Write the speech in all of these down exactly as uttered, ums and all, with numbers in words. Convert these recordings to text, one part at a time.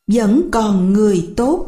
vẫn còn người tốt.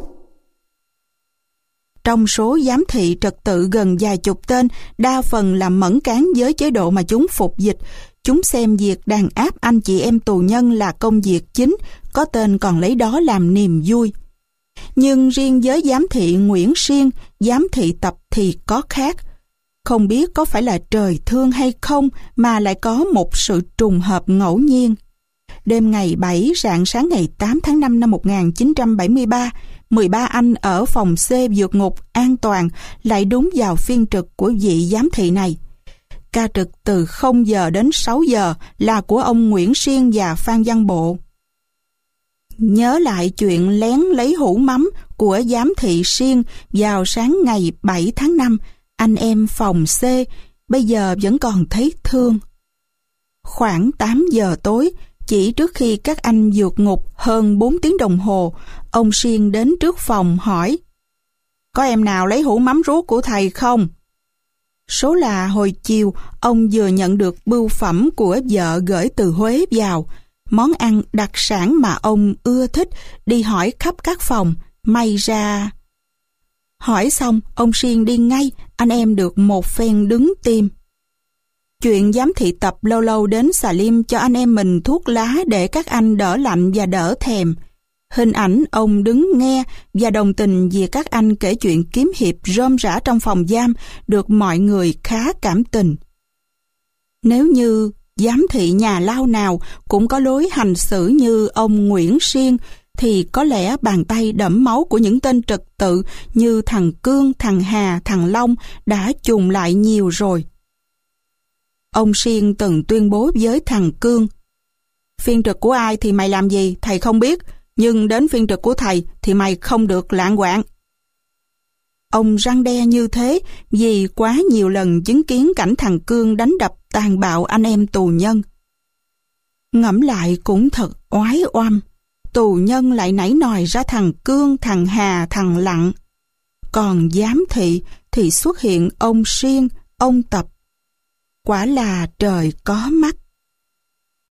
Trong số giám thị trật tự gần vài chục tên, đa phần là mẫn cán với chế độ mà chúng phục dịch. Chúng xem việc đàn áp anh chị em tù nhân là công việc chính, có tên còn lấy đó làm niềm vui. Nhưng riêng với giám thị Nguyễn Siên, giám thị Tập thì có khác. Không biết có phải là trời thương hay không mà lại có một sự trùng hợp ngẫu nhiên. Đêm ngày bảy rạng sáng ngày tám tháng năm năm một nghìn chín trăm bảy mươi ba, mười ba anh ở phòng C vượt ngục an toàn lại đúng vào phiên trực của vị giám thị này. Ca trực từ không giờ đến sáu giờ là của ông Nguyễn Siên và Phan Văn Bộ. Nhớ lại chuyện lén lấy hũ mắm của giám thị Siên vào sáng ngày bảy tháng năm, anh em phòng C bây giờ vẫn còn thấy thương. Khoảng tám giờ tối, chỉ trước khi các anh vượt ngục hơn bốn tiếng đồng hồ, ông Siên đến trước phòng hỏi: "Có em nào lấy hũ mắm ruốc của thầy không?" Số là hồi chiều, ông vừa nhận được bưu phẩm của vợ gửi từ Huế vào, món ăn đặc sản mà ông ưa thích, đi hỏi khắp các phòng, may ra... Hỏi xong, ông Siên đi ngay, anh em được một phen đứng tim. Chuyện giám thị Tập lâu lâu đến xà lim cho anh em mình thuốc lá để các anh đỡ lạnh và đỡ thèm. Hình ảnh ông đứng nghe và đồng tình vì các anh kể chuyện kiếm hiệp rôm rả trong phòng giam được mọi người khá cảm tình. Nếu như giám thị nhà lao nào cũng có lối hành xử như ông Nguyễn Siên, thì có lẽ bàn tay đẫm máu của những tên trật tự như thằng Cương, thằng Hà, thằng Long đã chùng lại nhiều rồi. Ông Siên từng tuyên bố với thằng Cương: "Phiên trực của ai thì mày làm gì thầy không biết, nhưng đến phiên trực của thầy thì mày không được lạng quạng." Ông răn đe như thế vì quá nhiều lần chứng kiến cảnh thằng Cương đánh đập tàn bạo anh em tù nhân. Ngẫm lại cũng thật oái oăm, tù nhân lại nảy nòi ra thằng Cương, thằng Hà, thằng Lặng. Còn giám thị thì xuất hiện ông Siên, ông Tập. Quả là trời có mắt.